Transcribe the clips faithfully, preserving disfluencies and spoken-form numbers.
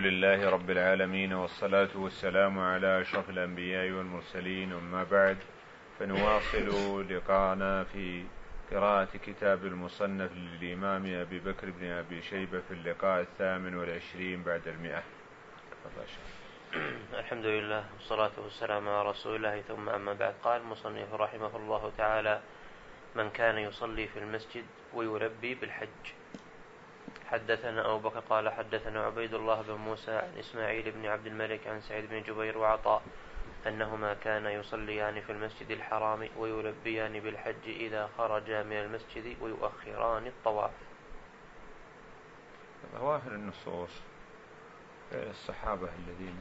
لله رب العالمين، والصلاة والسلام على أشرف الأنبياء والمرسلين، وما بعد، فنواصل لقاءنا في قراءة كتاب المصنف للإمام أبي بكر بن أبي شيبة في اللقاء الثامن والعشرين بعد المئة. الحمد لله والصلاة والسلام على رسول الله، ثم أما بعد. قال المصنف رحمه الله تعالى: من كان يصلي في المسجد ويلبي بالحج. حدثنا أبو بكر قال حدثنا عبيد الله بن موسى عن إسماعيل بن عبد الملك عن سعيد بن جبير وعطاء أنهما كانا يصليان في المسجد الحرام ويلبيان بالحج إذا خرجا من المسجد ويؤخران الطواف. ظواهر النصوص الصحابة الذين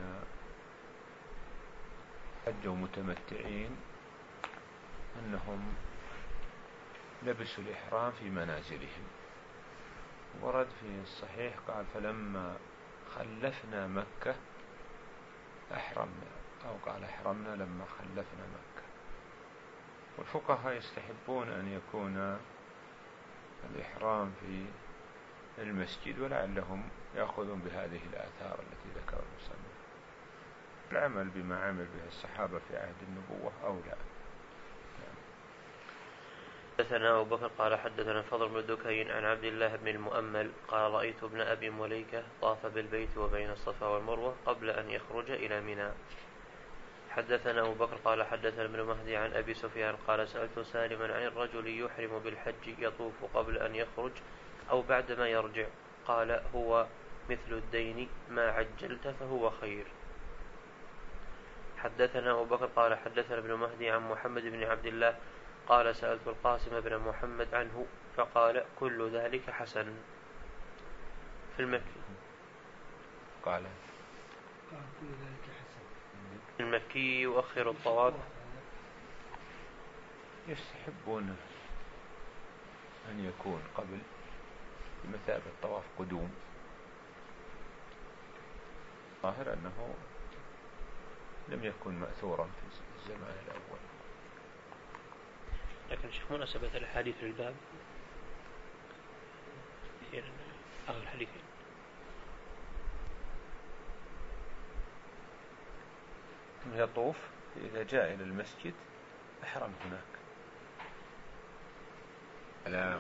حجوا متمتعين أنهم لبسوا الإحرام في منازلهم. ورد في الصحيح قال: فلما خلفنا مكة أحرمنا، أو قال أحرمنا لما خلفنا مكة. والفقهاء يستحبون أن يكون الإحرام في المسجد، ولعلهم يأخذون بهذه الآثار التي ذكر المصنف، العمل بما عمل به الصحابة في عهد النبوة أو لا. حدثنا أبو بكر قال حدثنا فضل بن دكين عن عبد الله بن المؤمل قال: رأيت ابن أبي مليكة طاف بالبيت وبين الصفا والمروة قبل أن يخرج إلى منى. حدثنا أبو بكر قال حدثنا ابن مهدي عن أبي سفيان قال: سألت سالما عن الرجل يحرم بالحج يطوف قبل أن يخرج أو بعدما يرجع، قال: هو مثل الدين، ما عجلت فهو خير. حدثنا أبو بكر قال حدثنا ابن مهدي عن محمد بن عبد الله قال: سألت القاسم بن محمد عنه فقال: كل ذلك حسن. في المكي قال كل ذلك حسن. في المكي يؤخر الطواف. يستحبون أن يكون قبل بمثابة طواف قدوم، ظاهر أنه لم يكن مأثورا في الزمان الأول. لكن شيخ مناسبة الحديث للباب أو الحديثين يطوف إذا جاء إلى المسجد أحرم هناك. لا.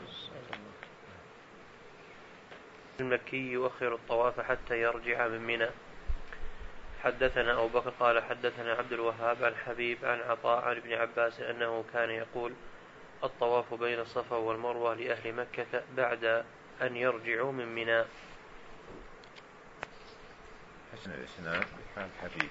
المكي يؤخر الطواف حتى يرجع من منى. حدثنا أبو بكر قال حدثنا عبد الوهاب عن حبيب عن عطاء عن ابن عباس أنه كان يقول: الطواف بين الصفا والمروة لأهل مكة بعد أن يرجعوا من منى. حسن الإسناد بحال حبيب.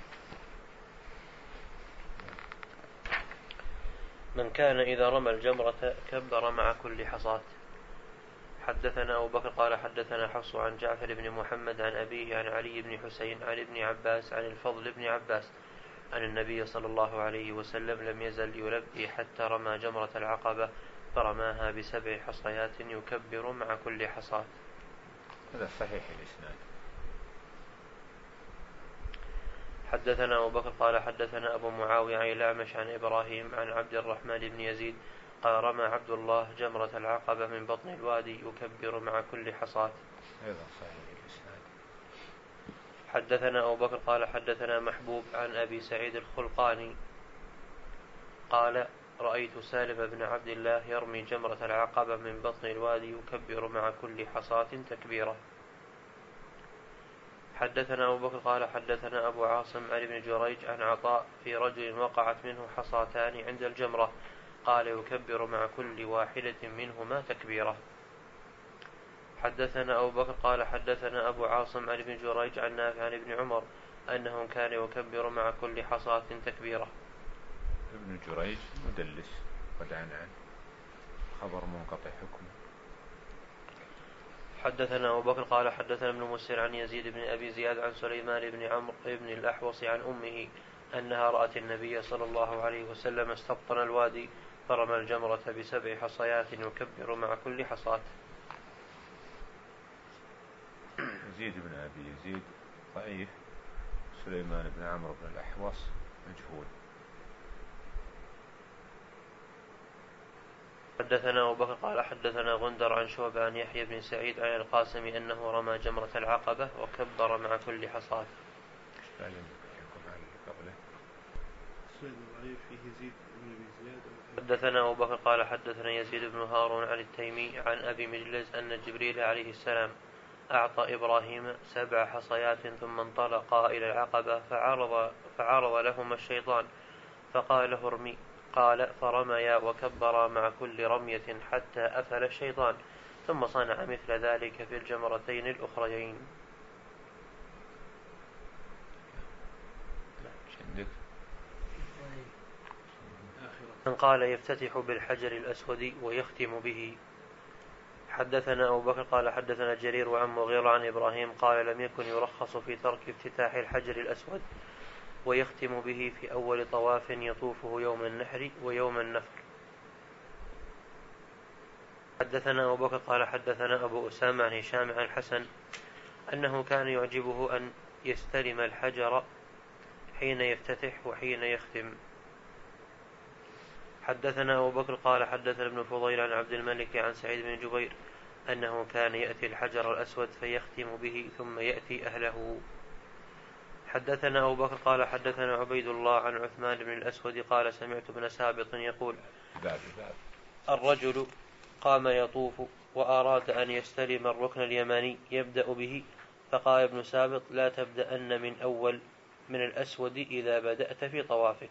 من كان إذا رمى الجمرة كبر مع كل حصاة. حدثنا أبو بكر قال حدثنا حفص عن جعفر بن محمد عن أبيه عن علي بن حسين عن ابن عباس عن الفضل بن عباس أن النبي صلى الله عليه وسلم لم يزل يلبي حتى رمى جمرة العقبة فرماها بسبع حصيات يكبر مع كل حصاة. هذا صحيح الإسناد. حدثنا أبو بكر قال حدثنا أبو معاوية عن الأعمش عن إبراهيم عن عبد الرحمن بن يزيد قال: رمى عبد الله جمرة العقبة من بطن الوادي يكبر مع كل حصاة. أيضا صحيح الإسناد. حدثنا أبو بكر قال حدثنا محبوب عن أبي سعيد الخلقاني قال: رأيت سالم بن عبد الله يرمي جمرة العقبة من بطن الوادي يكبر مع كل حصاة تكبيرة. حدثنا أبو بكر قال حدثنا أبو عاصم عن ابن جريج عن عطاء في رجل وقعت منه حصاتان عند الجمرة قال: يكبر مع كل واحدة منهما تكبيرة. حدثنا أبو بكر قال حدثنا أبو عاصم عن ابن جريج عن نافع عن ابن عمر أنه كان يكبر مع كل حصاة تكبيرة. ابن جريج مدلس قد عن عنه، خبر منقطع حكمه. حدثنا أبو بكر قال حدثنا ابن مسير عن يزيد بن أبي زياد عن سليمان بن عمرو بن الأحوص عن أمه أنها رأت النبي صلى الله عليه وسلم استبطن الوادي فرمى الجمرة بسبع حصيات يكبر مع كل حصاة. يزيد بن أبي يزيد ضعيف، سليمان بن عمرو بن الأحوص مجهول. حدثنا أبو بكر قال حدثنا غندر عن شعبة عن يحيى بن سعيد عن القاسم أنه رمى جمرة العقبة وكبر مع كل حصاة. حدثنا أبو بكر قال حدثنا يزيد بن هارون عن التيمي عن أبي مجلس أن جبريل عليه السلام أعطى إبراهيم سبع حصيات ثم انطلقا إلى العقبة فعرض, فعرض لهما الشيطان فقال له ارمي، قال فرميا وكبرا مع كل رمية حتى أفل الشيطان، ثم صنع مثل ذلك في الجمرتين الأخريين. من قال يفتتح بالحجر الأسود ويختم به. حدثنا أبو بكر قال حدثنا جرير وعن مغيرة عن إبراهيم قال لم يكن يرخص في ترك افتتاح الحجر الأسود ويختم به في أول طواف يطوفه يوم النحر ويوم النفر. حدثنا أبو بكر قال حدثنا أبو أسامة عن هشام عن الحسن أنه كان يعجبه أن يستلم الحجر حين يفتتح وحين يختم. حدثنا أبو بكر قال حدثنا ابن فضيل عن عبد الملك عن سعيد بن جبير أنه كان يأتي الحجر الأسود فيختم به ثم يأتي أهله. حدثنا أبو بكر قال حدثنا عبيد الله عن عثمان بن الأسود قال سمعت ابن سابط يقول الرجل قام يطوف وأراد أن يستلم الركن اليماني يبدأ به، فقال ابن سابط لا تبدأن من أول من الأسود إذا بدأت في طوافك.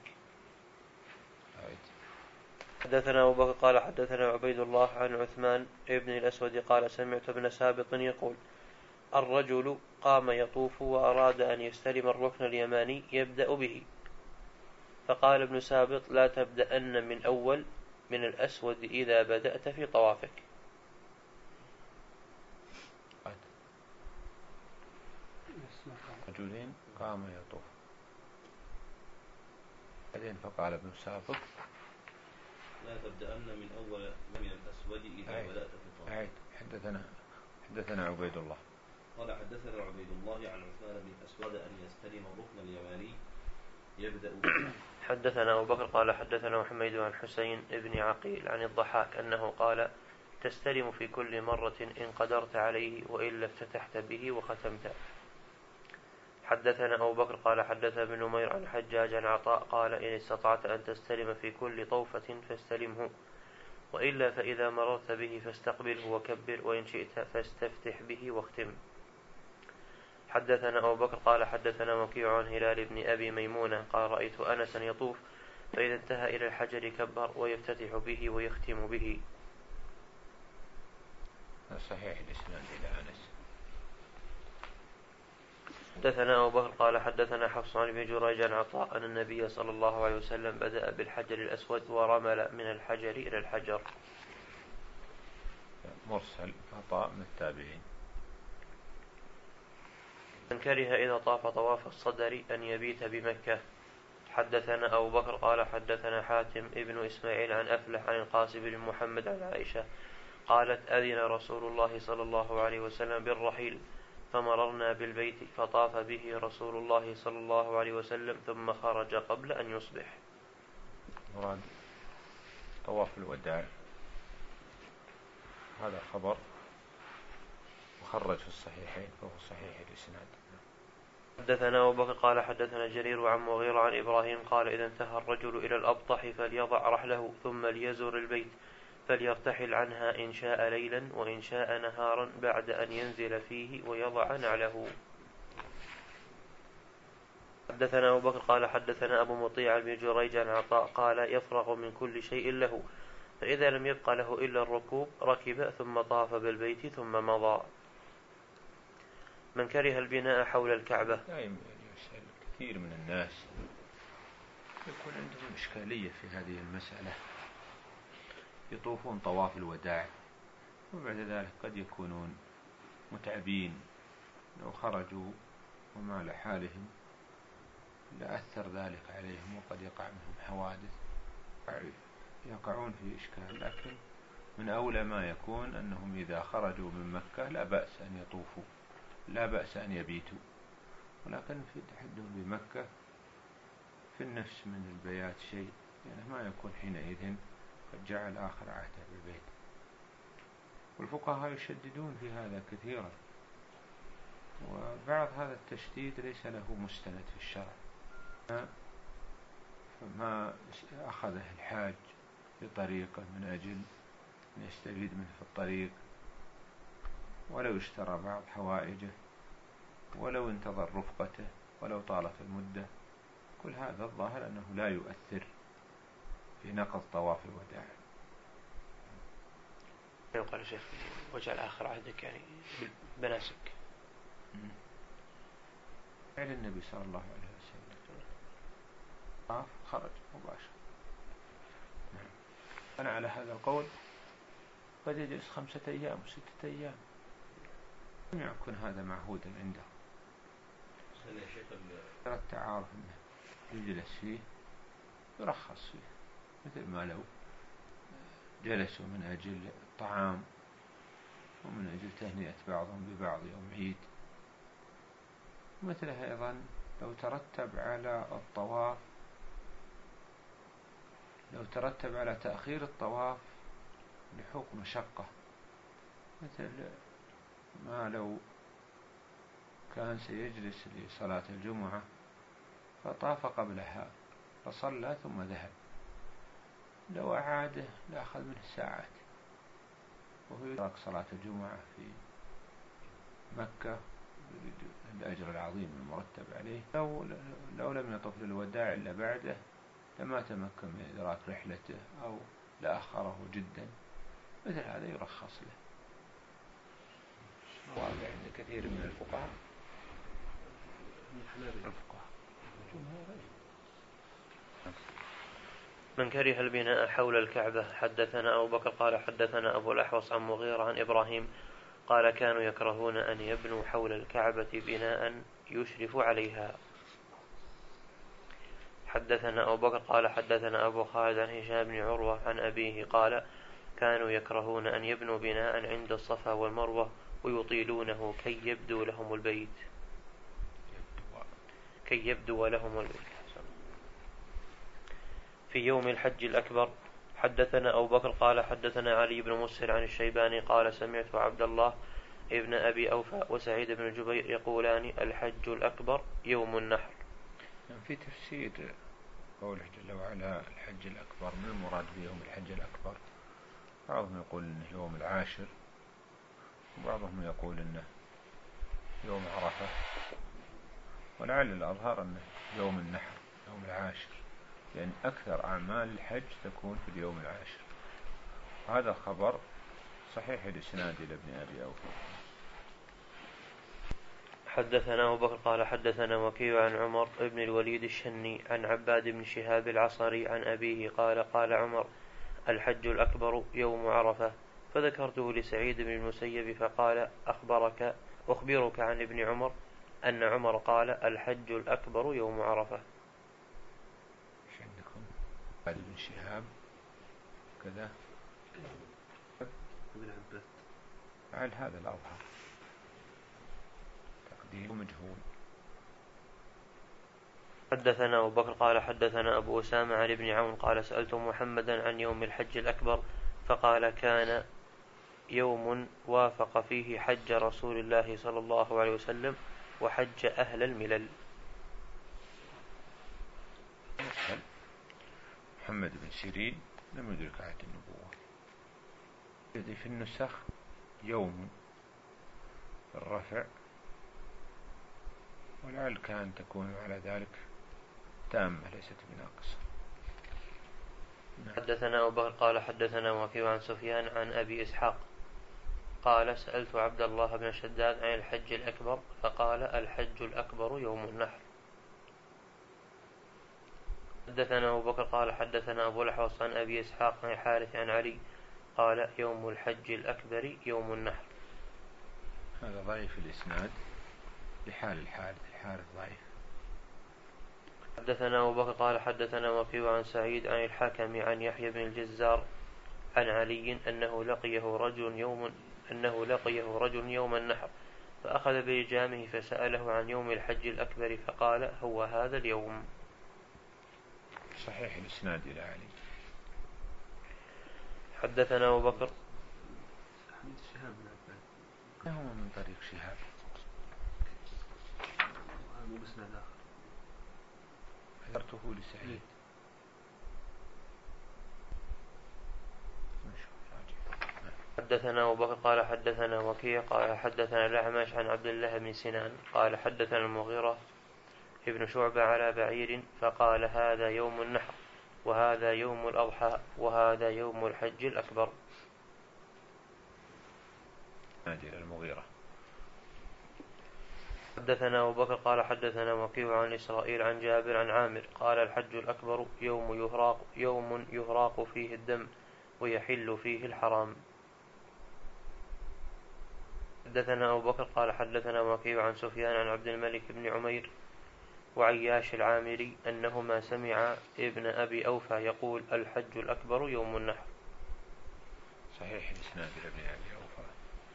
حدثنا أبو بكر قال حدثنا عبيد الله عن عثمان بن الأسود قال سمعت ابن سابط يقول الرجل قام يطوف وأراد أن يستلم الركن اليماني يبدأ به، فقال ابن سابط لا تبدأن من أول من الأسود إذا بدأت في طوافك. رجلين قام يطوف بعدين فقال ابن سابط لا تبدأن من أول من الأسود إذا أعيد. بدأت في الطواف. حدثنا حدثنا عبيد الله قال حدثنا عبيد الله عن عثمان بن الأسود أن يستلم الركن اليماني يبدأ به. حدثنا أبو بكر قال حدثنا محمد عن حسين بن عقيل عن الضحاك أنه قال تستلم في كل مرة إن قدرت عليه وإلا افتتحت به وختمت. حدثنا أبو بكر قال حدثنا ابن نمير عن حجاج عن عطاء قال إن استطعت أن تستلم في كل طوفة فاستلمه، وإلا فإذا مررت به فاستقبله وكبر، وإن شئت فاستفتح به واختم. حدثنا أبو بكر قال حدثنا وكيع عن هلال بن أبي ميمونة قال رأيت أنسا يطوف فإذا انتهى إلى الحجر كبر ويفتتح به ويختم به. صحيح الإسناد إلى أنس. حدثنا أبو بكر قال حدثنا حفص عن ابن جريج عن عطاء أن النبي صلى الله عليه وسلم بدأ بالحجر الأسود ورمل من الحجر إلى الحجر. مرسل عطاء من التابعين. من كره إذا طاف طواف الصدر أن يبيت بمكة. حدثنا أبو بكر قال حدثنا حاتم ابن إسماعيل عن أفلح عن القاسم بن محمد عن عائشة قالت أذن رسول الله صلى الله عليه وسلم بالرحيل فمررنا بالبيت فطاف به رسول الله صلى الله عليه وسلم ثم خرج قبل أن يصبح. مراد طواف الوداع، هذا خبر وخرج في الصحيحين فهو صحيح الإسناد. حدثنا أبو بكر قال حدثنا جرير عن مغيرة عن إبراهيم قال إذا انتهى الرجل إلى الأبطح فليضع رحله ثم ليزور البيت فليرتحل عنها إن شاء ليلا وإن شاء نهارا بعد أن ينزل فيه ويضع نعله. حدثنا أبو بكر قال حدثنا أبو مطيع بن جريج عن عطاء قال يفرغ من كل شيء له، فإذا لم يبق له إلا الركوب ركب ثم طاف بالبيت ثم مضى. من كره البناء حول الكعبة. دائما يسأل كثير من الناس يكون عندهم إشكالية في هذه المسألة، يطوفون طواف الوداع وبعد ذلك قد يكونون متعبين لو خرجوا وما لحالهم لأثر ذلك عليهم وقد يقع منهم حوادث يقعون في إشكال. لكن من أولى ما يكون أنهم إذا خرجوا من مكة لا بأس أن يطوفوا، لا بأس أن يبيتوا، ولكن في التحدث بمكة في النفس من البيات شيء، يعني ما يكون حينئذ جعل آخر عهده بالبيت. والفقهاء يشددون في هذا كثيرا، وبعض هذا التشديد ليس له مستند في الشرع، فما أخذه الحاج بطريقة من أجل أن يستفيد منه في الطريق، ولو اشترى بعض حوائجه، ولو انتظر رفقته، ولو طالت المدة، كل هذا الظاهر أنه لا يؤثر في نقض طواف الوداع. يقول شيخ وجعل آخر عهدك يعني بناسك فعل النبي صلى الله عليه وسلم طاف خرج مباشرة. أنا على هذا القول قد يجلس خمسة أيام وستة أيام، لم يكن هذا معهودا عنده. ترى التعارف أنه يجلس فيه يرخص فيه، مثل ما لو جلسوا من أجل الطعام ومن أجل تهنئة بعضهم ببعض يوم عيد. مثلها أيضا لو ترتب على الطواف لو ترتب على تأخير الطواف لحوق مشقة، مثل ما لو كان سيجلس لصلاة الجمعة فطاف قبلها فصلى ثم ذهب، لو أعاده لأخذ منه ساعات، وهو يدرك صلاة الجمعة في مكة الأجر العظيم المرتب عليه. لو, لو لم يطف للوداع إلا بعده لما تمكن من إدراك رحلته أو لأخره جدا، مثل هذا يرخص له. واضح عند كثير من الفقهاء الفقهاء من كره البناء حول الكعبة. حدثنا أبو بكر قال حدثنا أبو الأحوص عن مغيرة عن إبراهيم قال كانوا يكرهون أن يبنوا حول الكعبة بناء يشرف عليها. حدثنا أبو بكر قال حدثنا أبو خالد عن هشام بن عروة عن أبيه قال كانوا يكرهون أن يبنوا بناء عند الصفا والمروة ويطيلونه كي يبدو لهم البيت كي يبدو لهم البيت في يوم الحج الأكبر. حدثنا أبو بكر قال حدثنا علي بن مسهر عن الشيباني قال سمعت عبد الله ابن أبي أوفى وسعيد بن جبير يقولان الحج الأكبر يوم النحر. في تفسير قوله جل وعلا الحج الأكبر، من المراد بيوم الحج الأكبر؟ بعضهم يقول إنه يوم العاشر، وبعضهم يقول إنه يوم عرفة، ولعل الأظهر أنه يوم النحر يوم العاشر، لأن أكثر أعمال الحج تكون في اليوم العاشر. وهذا الخبر صحيح الإسناد إلى ابن أبي أوفى. حدثنا أبو بكر قال حدثنا وكيع عن عمر بن الوليد الشني عن عباد بن شهاب العصري عن أبيه قال قال عمر الحج الأكبر يوم عرفة، فذكرته لسعيد بن المسيب فقال أخبرك أخبرك عن ابن عمر أن عمر قال الحج الأكبر يوم عرفة. ايش عندكم؟ عباد بن شهاب كذا ابن عباس على هذا الأظهر تقديم مجهول. حدثنا أبو بكر قال حدثنا أبو أسامة عن ابن عون قال سألت محمدا عن يوم الحج الأكبر فقال كان يوم وافق فيه حج رسول الله صلى الله عليه وسلم وحج أهل الملل. محمد بن سيرين لم يدرك عهد النبوة. الذي في النسخ يوم الرفع، ولعل كان تكون على ذلك تامة ليست بناقصة. حدثنا أبو بكر قال حدثنا وكيع عن سفيان عن أبي إسحاق قال سألت عبد الله بن شداد عن الحج الأكبر فقال الحج الأكبر يوم النحر. حدثنا أبو بكر قال حدثنا أبو الأحوص عن أبي إسحاق عن الحارث عن علي قال يوم الحج الأكبر يوم النحر. هذا ضعيف الإسناد لحال الحارث، الحارث ضعيف. حدثنا أبو بكر قال حدثنا وكيع عن سعيد عن الحكم عن يحيى بن الجزار عن علي أنه لقيه رجل يوم أنه لقيه رجل يوم النحر فأخذ بلجامه فسأله عن يوم الحج الأكبر فقال هو هذا اليوم. صحيح الإسناد إلى علي. حدثنا أبو بكر حديث شهاب بن عباد هو من طريق شهاب مو بسند آخر ذكرته لسعيد. حدثنا أبو بكر قال حدثنا وكيع قال حدثنا الأعمش عن عبد الله بن سنان قال حدثنا المغيرة ابن شعبة على بعير فقال هذا يوم النحر وهذا يوم الأضحى وهذا يوم الحج الأكبر. نادي المغيرة. حدثنا أبو بكر قال حدثنا وكيع عن إسرائيل عن جابر عن عامر قال الحج الأكبر يوم يهراق, يوم يهراق فيه الدم ويحل فيه الحرام. حدثنا أبو بكر قال حدثنا وكيع عن سفيان عن عبد الملك بن عمير وعياش العامري أنهما سمع ابن أبي أوفى يقول الحج الأكبر يوم النحر. صحيح الإسناد لابن أبي أوفى.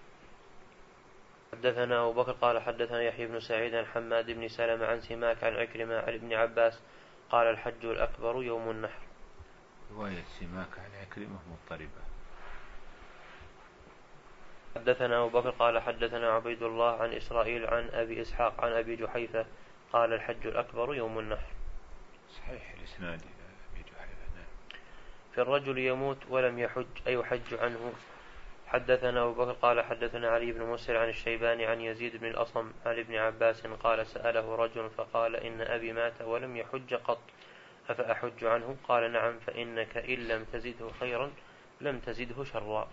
حدثنا أبو بكر قال حدثنا يحيى بن سعيد عن حماد بن سلمة عن سماك عن عكرمة عن ابن عباس قال الحج الأكبر يوم النحر. رواية سماك عن عكرمة مضطربة. حدثنا أبو بكر قال حدثنا عبيد الله عن إسرائيل عن أبي إسحاق عن أبي جحيفة قال الحج الأكبر يوم النحر. صحيح الإسناد أبي جحيفة. في الرجل يموت ولم يحج أيحج عنه. حدثنا أبو بكر قال حدثنا علي بن مسهر عن الشيباني عن يزيد بن الأصم عن ابن عباس قال سأله رجل فقال إن أبي مات ولم يحج قط أفأحج عنه؟ قال نعم فإنك إن لم تزده خيرا لم تزده شرا.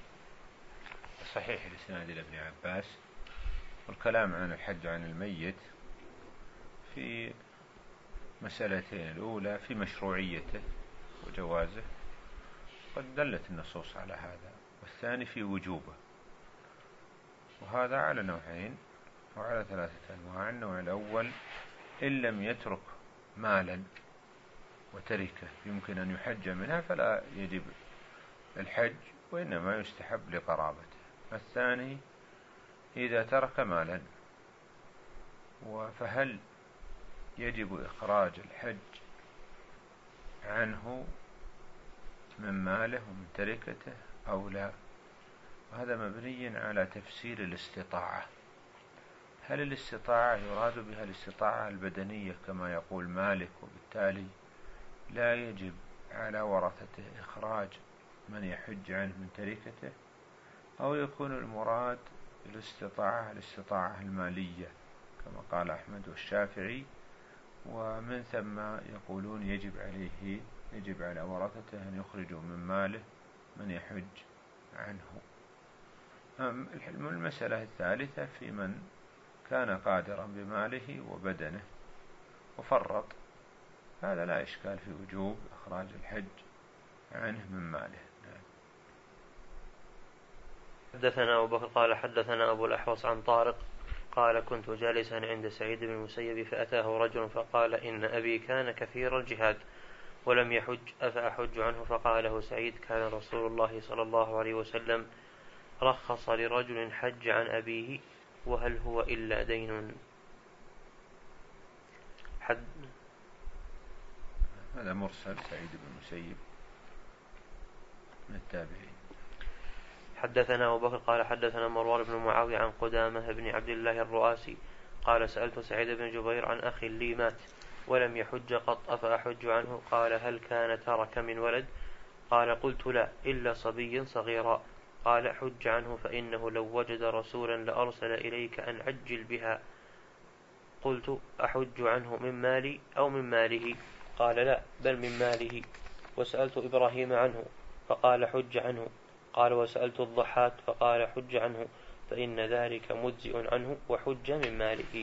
صحيح الإسناد لابن عباس. والكلام عن الحج عن الميت في مسألتين، الأولى في مشروعيته وجوازه قد دلت النصوص على هذا، والثاني في وجوبه، وهذا على نوعين وعلى ثلاثة أنواع. النوع الأول إن لم يترك مالا وتركه يمكن أن يحج منها فلا يجب الحج وإنما يستحب لقرابته. الثاني إذا ترك مالا فهل يجب إخراج الحج عنه من ماله ومن تركته أو لا؟ وهذا مبني على تفسير الاستطاعة. هل الاستطاعة يراد بها الاستطاعة البدنية كما يقول مالك وبالتالي لا يجب على ورثته إخراج من يحج عنه من تركته، أو يكون المراد الاستطاعة الاستطاعة المالية كما قال أحمد والشافعي، ومن ثم يقولون يجب عليه يجب على ورثته أن يخرجوا من ماله من يحج عنه. المسألة الثالثة في من كان قادرا بماله وبدنه وفرط، هذا لا إشكال في وجوب إخراج الحج عنه من ماله. حدثنا أبو بكر قال حدثنا أبو الأحوص عن طارق قال كنت جالسا عند سعيد بن المسيب فأتاه رجل فقال إن أبي كان كثير الجهاد ولم يحج أفأحج عنه؟ فقال له سعيد كان رسول الله صلى الله عليه وسلم رخص لرجل حج عن أبيه وهل هو إلا دين. حد هذا مرسل سعيد بن المسيب من التابعين. حدثنا أبو بكر قال حدثنا مروان بن معاوية عن قدامة بن عبد الله الرؤاسي قال سألت سعيد بن جبير عن أخي لي مات ولم يحج قط أفأحج عنه؟ قال هل كان ترك من ولد؟ قال قلت لا إلا صبي صغيرا. قال حج عنه فإنه لو وجد رسولا لأرسل إليك أن عجل بها. قلت أحج عنه من مالي أو من ماله؟ قال لا بل من ماله. وسألت إبراهيم عنه فقال حج عنه. قال وسألت الضحاك فقال حج عنه فإن ذلك مجزئ عنه وحج من ماله.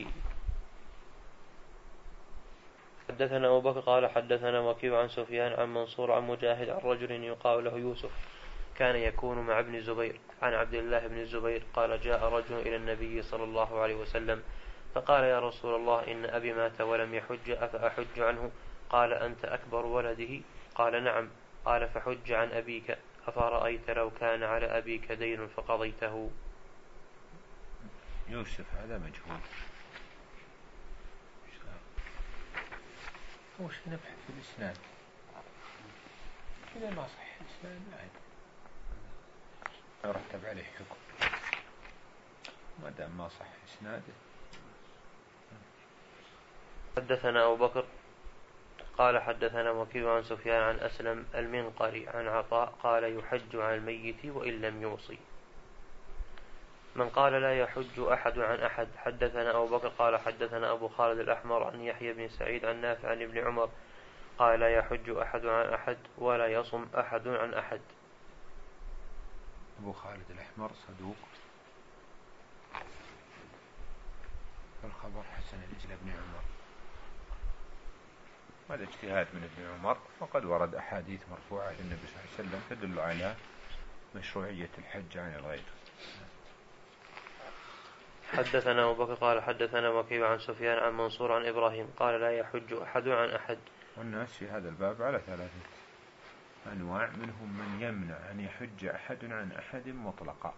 حدثنا أبو بكر قال حدثنا وكيع عن سفيان عن منصور عن مجاهد عن رجل يقال له يوسف كان يكون مع ابن زبير عن عبد الله بن الزبير قال جاء رجل إلى النبي صلى الله عليه وسلم فقال يا رسول الله إن أبي مات ولم يحج أفأحج عنه؟ قال أنت أكبر ولده؟ قال نعم. قال فحج عن أبيك أفرأيت لو كان على أبيك دين فقضيته؟ يوسف هذا مجهول، وش نبحث في الإسناد إذا ما صح الإسناد؟ يرتب عليه حكم ما دام ما صح إسناده. حدثنا أبو بكر قال حدثنا وكيع عن سفيان عن أسلم المنقري عن عطاء قال يحج عن الميت وإن لم يوصي. من قال لا يحج أحد عن أحد. حدثنا أبو بكر قال حدثنا أبو خالد الأحمر عن يحيى بن سعيد عن نافع عن ابن عمر قال لا يحج أحد عن أحد ولا يصم أحد عن أحد. أبو خالد الأحمر صدوق، الخبر حسن إلى ابن عمر، هذا اجتهاد من ابن عمر، وقد ورد أحاديث مرفوعة للنبي صلى الله عليه وسلم تدل على مشروعية الحج عن الغير. حدثنا أبو بكر قال حدثنا وكيع عن سفيان عن منصور عن إبراهيم قال لا يحج أحد عن أحد. والناس في هذا الباب على ثلاثة أنواع، منهم من يمنع أن يحج أحد عن أحد مطلقا،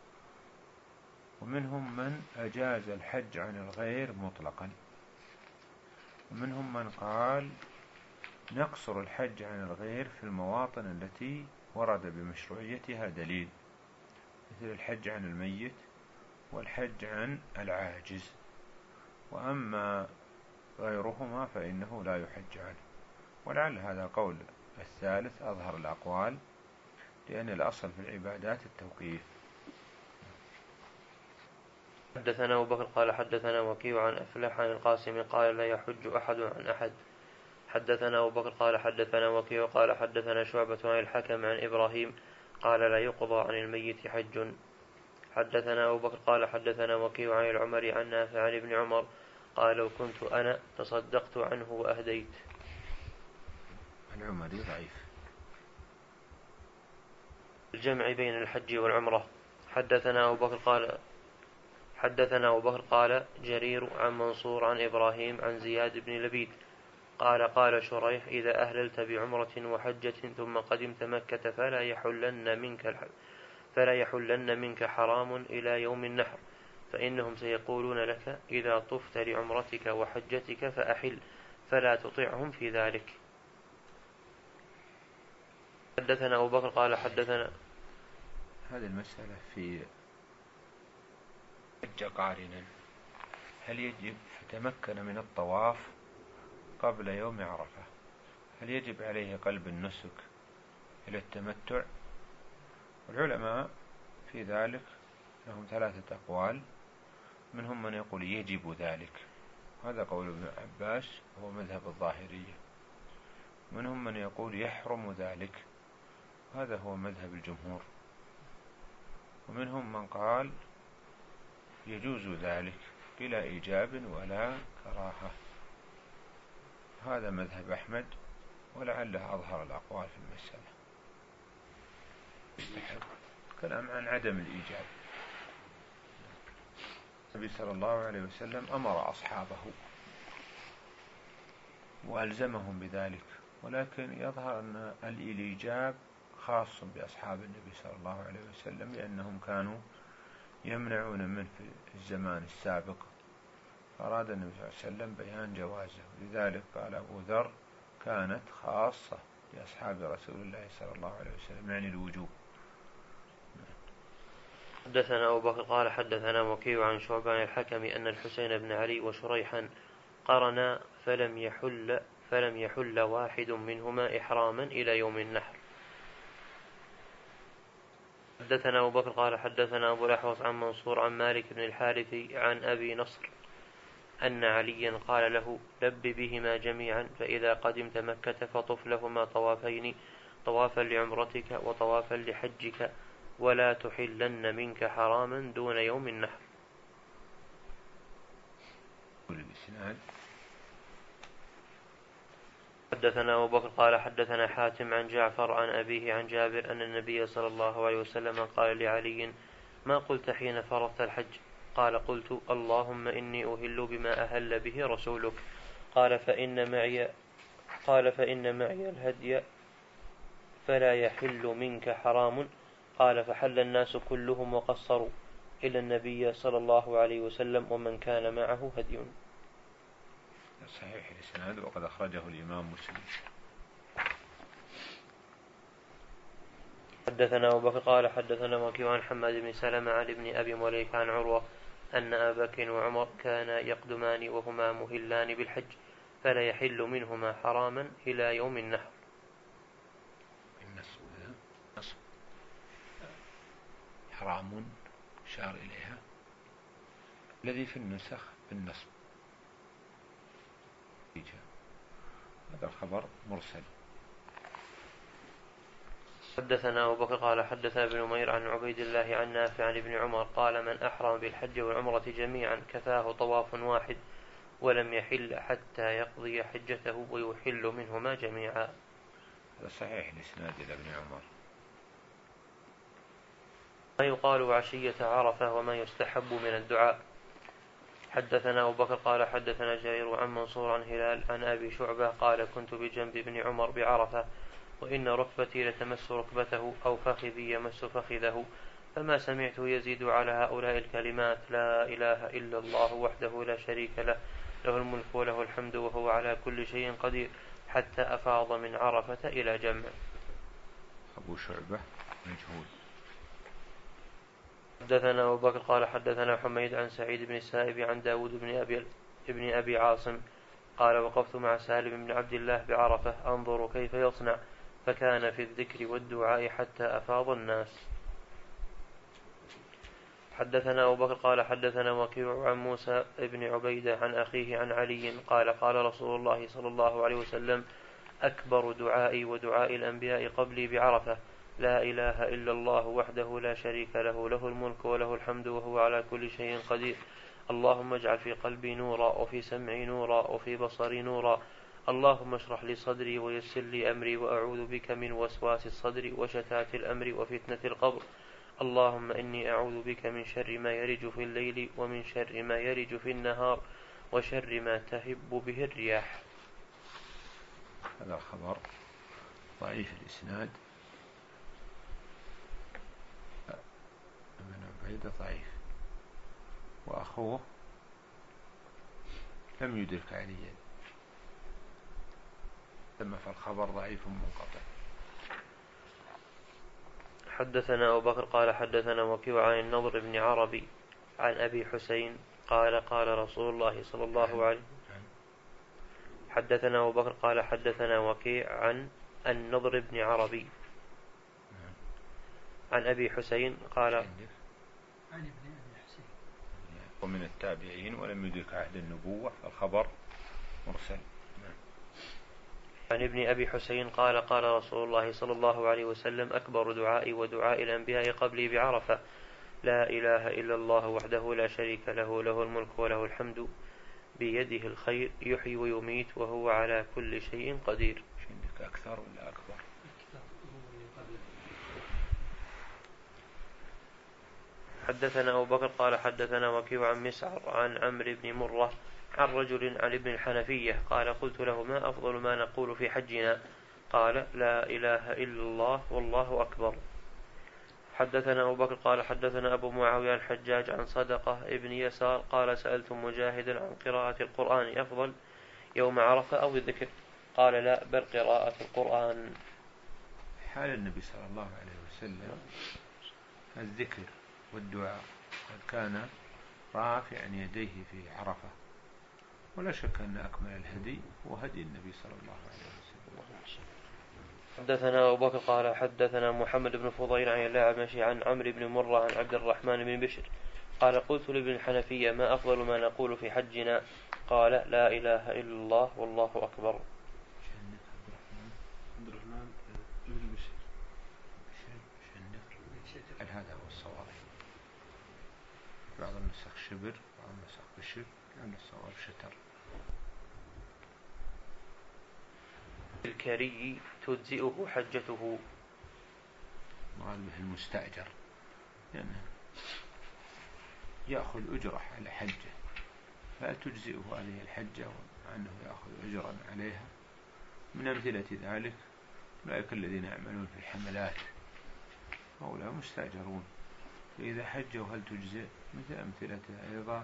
ومنهم من أجاز الحج عن الغير مطلقا، ومنهم من قال نقصر الحج عن الغير في المواطن التي ورد بمشروعيتها دليل، مثل الحج عن الميت والحج عن العاجز، وأما غيرهما فإنه لا يحج عنه. ولعل هذا قول الثالث أظهر الأقوال، لأن الأصل في العبادات التوقيف. حدثنا أبو بكر قال حدثنا وكيع عن أفلح عن القاسم قال لا يحج أحد عن أحد. حدثنا أبو بكر قال حدثنا وكيع قال حدثنا شعبة عن الحكم عن إبراهيم قال لا يقضى عن الميت حج. حدثنا أبو بكر قال حدثنا وكيع عن العمري عن نافع عن ابن عمر قال لو كنت أنا تصدقت عنه وأهديت. العمري ضعيف. الجمع بين الحج والعمرة. حدثنا أبو بكر قال حدثنا أبو بكر قال جرير عن منصور عن إبراهيم عن زياد بن لبيد قال قال شريح إذا أهللت بعمرة وحجة ثم قدمت مكة فلا يحلن منك فلا يحلن منك حرام إلى يوم النحر، فإنهم سيقولون لك إذا طفت لعمرتك وحجتك فأحل، فلا تطعهم في ذلك. حدثنا أبو بكر قال حدثنا. هذه المسألة في حج قارنا، هل يجب فتمكن من الطواف قبل يوم عرفة، هل يجب عليه قلب النسك إلى التمتع؟ والعلماء في ذلك لهم ثلاثة أقوال، منهم من يقول يجب ذلك، هذا قول ابن عباس هو مذهب الظاهرية، منهم من يقول يحرم ذلك، هذا هو مذهب الجمهور، ومنهم من قال يجوز ذلك بلا إيجاب ولا كراهة، هذا مذهب أحمد، ولعله أظهر الأقوال في المسألة. يستحب كلام عن عدم الإيجاب. النبي صلى الله عليه وسلم أمر أصحابه وألزمهم بذلك، ولكن يظهر أن الإيجاب خاص بأصحاب النبي صلى الله عليه وسلم، لأنهم كانوا يمنعون منه في الزمان السابق، فأراد النبي صلى الله عليه وسلم بيان جوازه، لذلك قال أبو ذر كانت خاصة لأصحاب رسول الله صلى الله عليه وسلم، يعني الوجوب. حدثنا أبو بكر قال حدثنا وكيع عن شعبة عن الحكم أن الحسين بن علي وشريحا قرنا فلم يحل فلم يحل واحد منهما إحراما إلى يوم النحر. حدثنا أبو بكر قال حدثنا أبو الأحوص عن منصور عن مالك بن الحارث عن أبي نصر أن عليا قال له لب بهما جميعا، فإذا قدمت مكة فطف لهما طوافين، طوافا لعمرتك وطوافا لحجك، ولا تحلن منك حراما دون يوم النحر. حدثنا أبو بكر قال حدثنا حاتم عن جعفر عن أبيه عن جابر أن النبي صلى الله عليه وسلم قال لعلي ما قلت حين فرضت الحج؟ قال قلت اللهم إني أهل بما أهل به رسولك. قال فإن معي قال فإن معي الهدي فلا يحل منك حرام. قال فحل الناس كلهم وقصروا إلى النبي صلى الله عليه وسلم ومن كان معه هدي. صحيح الإسناد، وقد أخرجه الإمام مسلم. حدثنا أبو بكر قال حدثنا وكيع عن حماد بن سلمة عن ابن أبي مليكة عن عروة أن أبا بكر وعمر كانا يقدمان وهما مهلان بالحج فلا يحل منهما حراما إلى يوم النحر. النصب نصب حرام شار إليها الذي في النسخ بالنصب. هذا الخبر مرسل. حدثنا أبو بكر قال حدثنا ابن نمير عن عبيد الله عن نافع عن ابن عمر قال من أحرم بالحج والعمرة جميعا كفاه طواف واحد ولم يحل حتى يقضي حجته ويحل منهما جميعا. هذا صحيح الإسناد إلى ابن عمر. ما يقال عشية عرفة وما يستحب من الدعاء. حدثنا أبو بكر قال حدثنا جرير عن منصور عن هلال عن أبي شعبة قال كنت بجنب ابن عمر بعرفة وإن ركبتي لتمس ركبته أو فخذي يمس فخذه فما سمعته يزيد على هؤلاء الكلمات لا إله إلا الله وحده لا شريك له له الملك وله الحمد وهو على كل شيء قدير حتى أفاض من عرفة إلى جمع. أبو شعبة مجهول. حدثنا أبو بكر قال حدثنا حميد عن سعيد بن السائب عن داود بن أبي, ابن أبي عاصم قال وقفت مع سالم بن عبد الله بعرفة أنظر كيف يصنع فكان في الذكر والدعاء حتى أفاض الناس. حدثنا أبو بكر قال حدثنا وكيع عن موسى بن عبيدة عن أخيه عن علي قال قال رسول الله صلى الله عليه وسلم أكبر دعائي ودعاء الأنبياء قبلي بعرفة لا إله إلا الله وحده لا شريك له له الملك وله الحمد وهو على كل شيء قدير اللهم اجعل في قلبي نورا وفي سمعي نورا وفي بصري نورا اللهم اشرح لي صدري ويسر لي أمري وأعوذ بك من وسواس الصدر وشتات الأمر وفتنة القبر اللهم إني أعوذ بك من شر ما يرج في الليل ومن شر ما يرج في النهار وشر ما تهب به الرياح. هذا الخبر ضعيف الإسناد. ابن عبيدة ضعيف وأخوه لم يدرك عليا ثم فالخبر ضعيف منقطع. حدثنا أبو بكر قال حدثنا وكيع عن النضر بن عربي عن أبي حسين قال قال رسول الله صلى الله عليه وسلم. حدثنا أبو بكر قال حدثنا وكيع عن النضر بن عربي عن أبي حسين قال عن ابن أبي حسين ومن التابعين ولم يدرك عهد النبوة فالخبر مرسل. عن ابن أبي حسين قال قال رسول الله صلى الله عليه وسلم أكبر دعائي ودعاء الأنبياء قبلي بعرفة لا إله إلا الله وحده لا شريك له له الملك وله الحمد بيده الخير يحيي ويميت وهو على كل شيء قدير. عندك أكثر ولا أكبر؟ حدثنا أبو بكر قال حدثنا وكيع عن مسعر عن عمرو بن مرة عن رجل عن ابن الحنفية قال قلت له ما أفضل ما نقول في حجنا قال لا إله إلا الله والله أكبر. حدثنا أبو بكر قال حدثنا أبو معاوية الحجاج عن صدقة ابن يسار قال سألت مجاهدا عن قراءة القرآن أفضل يوم عرفة أو الذكر قال لا بل قراءة القرآن. حال النبي صلى الله عليه وسلم الذكر والدعاء كان رافعا يديه في عرفة ولا شك أن أكمل الهدي هو هدي النبي صلى الله عليه وسلم. حدثنا أبو بكر قال حدثنا محمد بن فضيل عن الأعمش عن عمرو بن مرة عن عبد الرحمن بن بشر قال قلت لابن الحنفية ما أفضل ما نقول في حجنا قال لا إله إلا الله والله أكبر. عبد الرحمن بن بشر هذا هو الصواب. بعض النسخ شبر بعض النسخ بشر لأن الصواب شتر. الكري تجزئه حجته مراد به المستأجر لأنه يأخذ أجرة على حجة فتجزئه هذه الحجة مع أنه يأخذ أجرا عليها. من أمثلة ذلك أولئك الذين يعملون في الحملات هؤلاء مستأجرون فإذا حجوا هل تجزئ؟ مثل أمثلة أيضا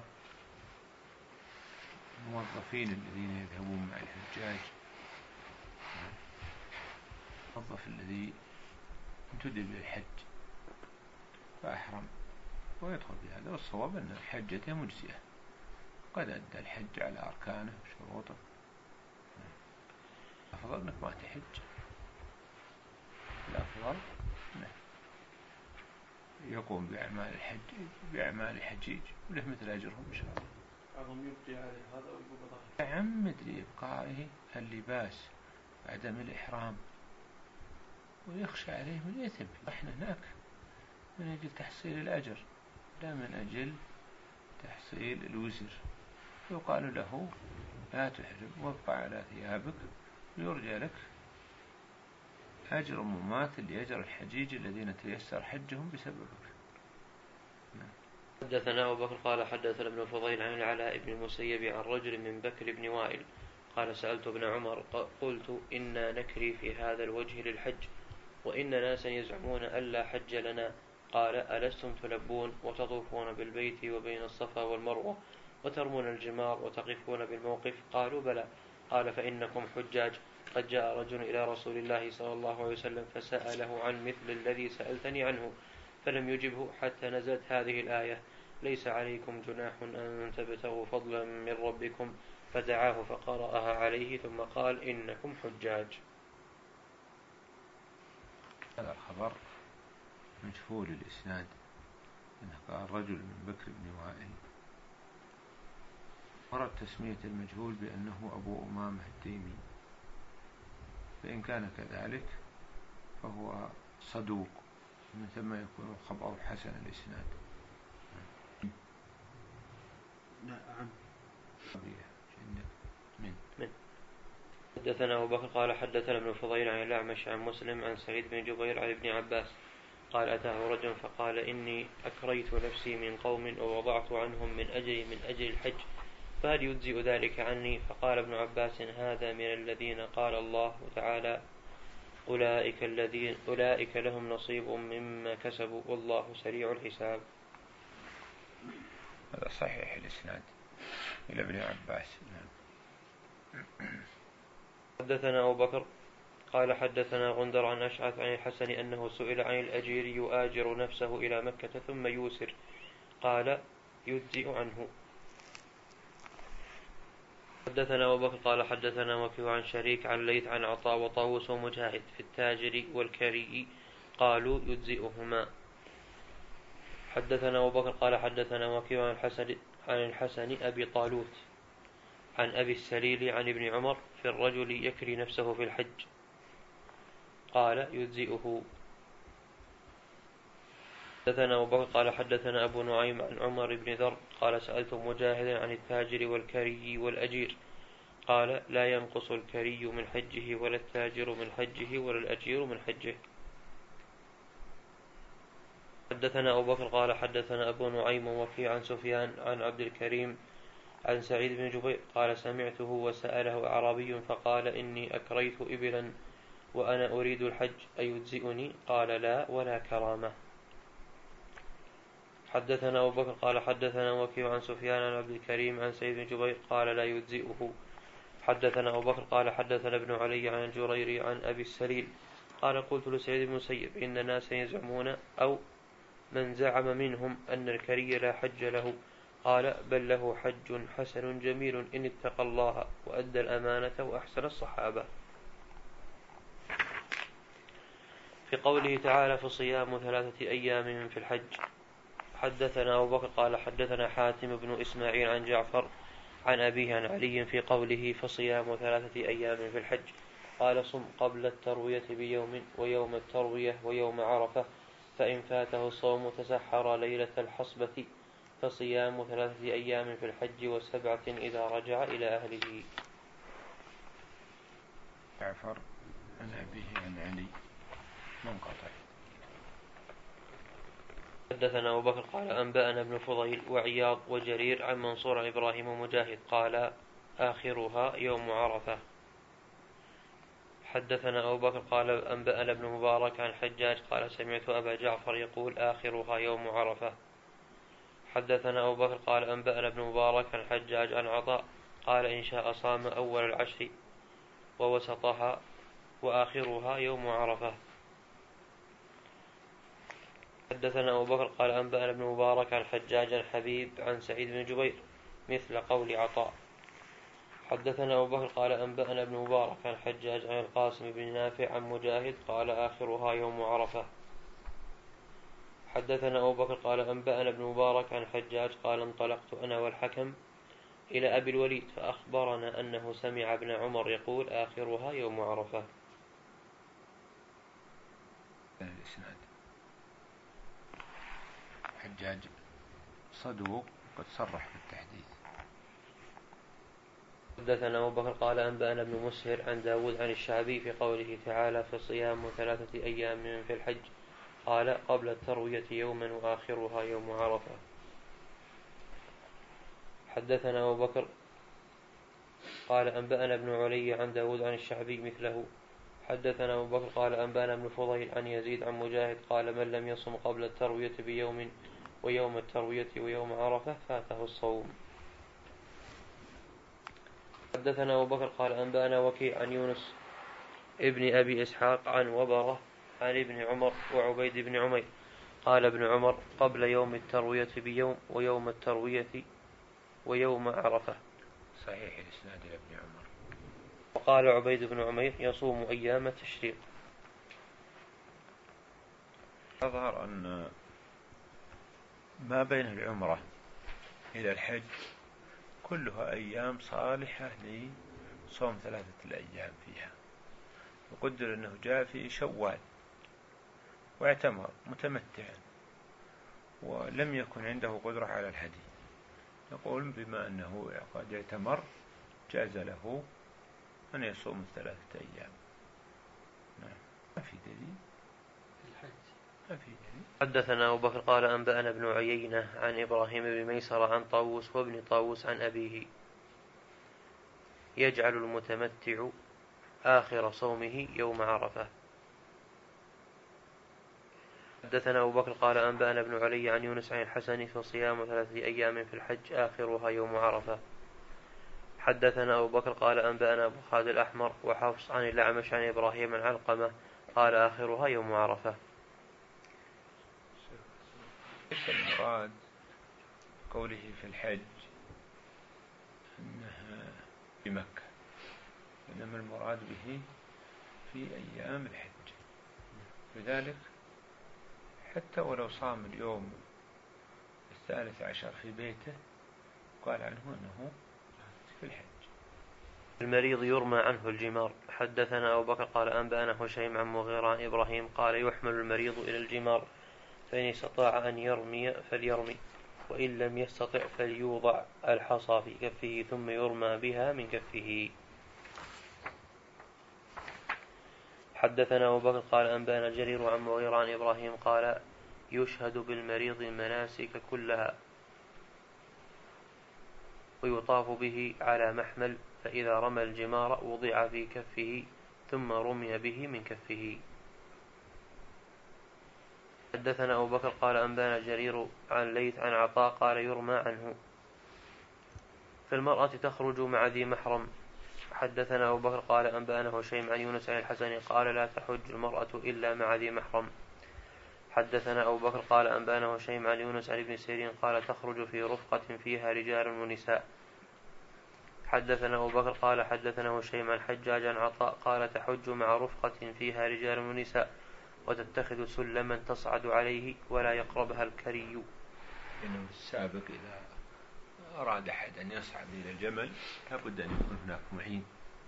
الموظفين الذين يذهبون مع الحجاج. الموظف الذي انتدب للحج فأحرم ويدخل في هذا. والصواب أن حجته مجزئة، قد أدى الحج على أركانه وشروطه، الأفضل أنك ما تحج، الأفضل يقوم بأعمال الحج بأعمال الحجيج وله مثل أجرهم إن شاء الله. بعضهم يبقي عليه هذا ويقوم بظاهره، يعمد لإبقائه اللباس عدم الإحرام ويخشى عليه من الإثم. احنا هناك من أجل تحصيل الأجر لا من أجل تحصيل الوزر. يقال له لا تحرم وابقى على ثيابك ويرجى لك أجر مماثل لأجر الحجيج الذين تيسر حجهم بسببك. حدثنا أبو بكر قال حدثنا ابن الفضيل عن العلاء بن المسيب عن رجل من بكر بن وائل قال سألت ابن عمر قلت إنا نكري في هذا الوجه للحج وإن ناسا يزعمون ألا حج لنا. قال ألستم تلبون وتطوفون بالبيت وبين الصفا والمروة وترمون الجمار وتقفون بالموقف؟ قالوا بلى. قال فإنكم حجاج. قد جاء رجل إلى رسول الله صلى الله عليه وسلم فسأله عن مثل الذي سألتني عنه فلم يجبه حتى نزلت هذه الآية ليس عليكم جناح أن تبتغوا فضلا من ربكم، فدعاه فقرأها عليه ثم قال إنكم حجاج. هذا الخبر مجهول الإسناد، إنه قال رجل من بكر بن وائل، ورد تسمية المجهول بأنه أبو أمامة التيمي، فإن كان كذلك فهو صدوق، من ثم يكون الخبر حسن الإسناد. نعم. من حدثنا أبو بكر قال حدثنا ابن الفضيل عن الأعمش عن مسلم عن سعيد بن جبير عن ابن عباس قال أتاه رجل فقال إني أكريت نفسي من قوم ووضعت عنهم من أجل من أجل الحج فهل يجزئ ذلك عني؟ فقال ابن عباس هذا من الذين قال الله تعالى أولئك, الذين أولئك لهم نصيب مما كسبوا والله سريع الحساب. هذا صحيح الإسناد إلى ابن عباس. حدثنا أبو بكر قال حدثنا غندر عن أشعث عن الحسن أنه سئل عن الأجير يؤاجر نفسه إلى مكة ثم يوسر قال يجزئ عنه. حدثنا أبو بكر قال حدثنا وكيع عن شريك عن ليث عن عطاء وطاووس ومجاهد في التاجر والكري قالوا يجزئهما. حدثنا أبو بكر قال حدثنا وكيع عن الحسن عن الحسن أبي طالوت عن أبي السليل عن ابن عمر في الرجل يكري نفسه في الحج قال يجزئه. حدثنا أبو بكر قال حدثنا أبو نعيم عن عمر بن ذر قال سألت مجاهدا عن التاجر والكري والأجير قال لا ينقص الكري من حجه ولا التاجر من حجه ولا الأجير من حجه. حدثنا أبو بكر قال حدثنا أبو نعيم وكيع عن سفيان عن عبد الكريم عن سعيد بن جبير قال سمعته وسأله أعرابي فقال إني أكريت إبلا وأنا أريد الحج أيجزئني؟ قال لا ولا كرامة. حدثنا أبو بكر قال حدثنا وكيع عن سفيان عن عبد الكريم عن سعيد بن جبير قال لا يجزئه. حدثنا أبو بكر قال حدثنا ابن علي عن الجريري عن أبي السليل قال قلت لسعيد بن المسيب إن ناسا يزعمون أو من زعم منهم أن الكري لا حج له قال بل له حج حسن جميل إن اتقى الله وأدى الأمانة وأحسن الصحابة. في قوله تعالى فصيام ثلاثة أيام في الحج. حدثنا أبو بكر قال حدثنا حاتم بن إسماعيل عن جعفر عن أبيه عن علي في قوله فصيام ثلاثة أيام في الحج قال صم قبل التروية بيوم ويوم التروية ويوم عرفة فإن فاته الصوم تسحر ليلة الحصبة فصيام ثلاثة أيام في الحج وسبعة إذا رجع إلى أهله. جعفر عن أبيه عن علي منقطع. حدثنا أبو بكر قال أنبأنا ابن فضيل وعياض وجرير عن منصور عن إبراهيم ومجاهد قال آخرها يوم عرفة. حدثنا أبو بكر قال أنبأنا ابن مبارك عن حجاج قال سمعت أبا جعفر يقول آخرها يوم عرفة. حدثنا أبو بكر قال أنبأنا ابن مبارك عن حجاج عن عطاء قال إن شاء صام أول العشر ووسطها وآخرها يوم عرفة. حدثنا أبو بكر قال أنبأنا ابن مبارك عن حجاج عن حبيب عن سعيد بن جبير مثل قول عطاء. حدثنا أبو بكر قال أنبأنا ابن مبارك عن حجاج عن القاسم بن نافع عن مجاهد قال آخرها يوم عرفة. حدثنا أبو بكر قال أنبأنا ابن مبارك عن حجاج قال انطلقت أنا والحكم إلى أبي الوليد فأخبرنا أنه سمع ابن عمر يقول آخرها يوم عرفة. الإسناد حجاج صدوق قد صرح بالتحديث. حدثنا أبو بكر قال أنبأنا ابن مسهر عن داود عن الشعبي في قوله تعالى في صيام ثلاثة أيام في الحج قال قبل التروية يوما وآخرها يوم عرفة. حدثنا أبو بكر قال أنبأنا ابن علي عن داود عن الشعبي مثله. حدثنا أبو بكر قال أنبأنا ابن فضيل عن يزيد عن مجاهد قال من لم يصم قبل التروية بيوم ويوم التروية ويوم عرفة فاته الصوم. حدثنا أبو بكر قال أنبأنا وكيع عن يونس ابن أبي إسحاق عن وبرة عن ابن عمر وعبيد بن عمير قال ابن عمر قبل يوم التروية بيوم ويوم التروية ويوم عرفة. صحيح الإسناد لابن عمر. وقال عبيد بن عمير يصوم أيام التشريق. أظهر أن ما بين العمرة إلى الحج كلها أيام صالحة لصوم ثلاثة الأيام فيها، وقدر أنه جاء في شوال واعتمر متمتعا ولم يكن عنده قدرة على الهدي، يقول بما أنه قد اعتمر جاز له أن يصوم ثلاثة أيام. نعم. ما في دليل. ما في دليل. حدثنا أبو بكر قال أنبأنا ابن عيينة عن إبراهيم بن ميسر عن طاووس وابن طاووس عن أبيه يجعل المتمتع آخر صومه يوم عرفة. حدثنا أبو بكر قال أنبأنا ابن علي عن يونس عن الحسن فصيام ثلاثة أيام في الحج آخرها يوم عرفة. حدثنا أبو بكر قال أنبأنا أبو خالد الأحمر وحفص عن الأعمش عن إبراهيم عن علقمة قال آخرها يوم عرفة. ليس المراد قوله في الحج أنها في مكة، إنما المراد به في أيام الحج. لذلك حتى ولو صام اليوم الثالث عشر في بيته قال عنه أنه في الحج. المريض يرمى عنه الجمار. حدثنا أبو بكر قال أنبأنا هشيم عن مغيرة عن إبراهيم قال يحمل المريض إلى الجمار فإن استطاع أن يرمي فليرمي وإن لم يستطع فليوضع الحصى في كفه ثم يرمى بها من كفه. حدثنا أبو بكر قال أنبأنا جرير عن مغيرة عن إبراهيم قال يشهد بالمريض المناسك كلها ويطاف به على محمل فإذا رمى الجمار وضع في كفه ثم رمي به من كفه. حدثنا أبو بكر قال أنبأنا جرير عن ليث عن عطاء قال يرمى عنه في المرأة تخرج مع ذي محرم. حدثنا أبو بكر قال أنبأنا هشيم عن يونس عن الحسن قال لا تحج المرأة إلا مع ذي محرم. حدثنا أبو بكر قال أنبأنا هشيم عن يونس عن ابن سيرين قال تخرج في رفقة فيها رجال ونساء. حدثنا أبو بكر قال حدثنا هشيم عن حجاج عن عطاء قال تحج مع رفقة فيها رجال ونساء وتتخذ سلما تصعد عليه ولا يقربها الكري. إنه السابق إذا أراد أحد أن يصعد إلى الجمل لابد أن يكون هناك معين.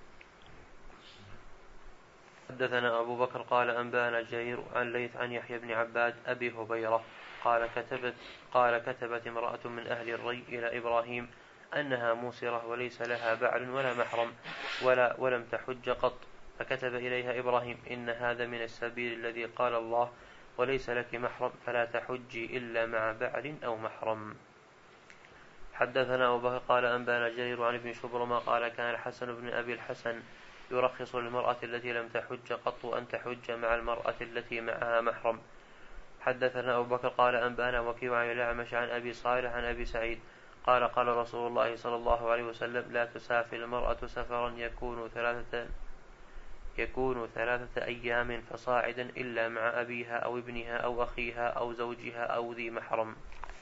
حدثنا أبو بكر قال أنبأنا جرير عن ليث عن يحيى بن عباد أبي هبيرة قال كتبت قال كتبت امرأة من أهل الري إلى إبراهيم أنها موسرة وليس لها بعل ولا محرم ولا ولم تحج قط، فكتب إليها إبراهيم إن هذا من السبيل الذي قال الله وليس لك محرم فلا تحجي إلا مع بعل أو محرم. حدثنا أبو بكر قال أنبأنا جرير عن ابن شبرمة قال كان الحسن بن أبي الحسن يرخص للمرأة التي لم تحج قط أن تحج مع المرأة التي معها محرم. حدثنا أبو بكر قال أنبأنا وكيع عن الأعمش عن أبي صالح عن أبي سعيد قال قال رسول الله صلى الله عليه وسلم لا تسافر المرأة سفرا يكون ثلاثة يكون ثلاثة أيام فصاعدا إلا مع أبيها أو ابنها أو أخيها أو زوجها أو ذي محرم.